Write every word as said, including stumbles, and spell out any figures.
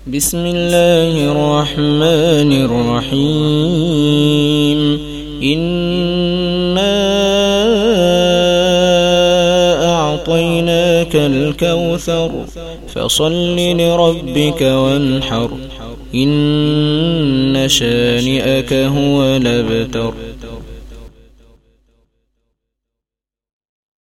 بسم الله الرحمن الرحيم إنا أعطيناك الكوثر فصل لربك وانحر إن شانئك هو الأبتر.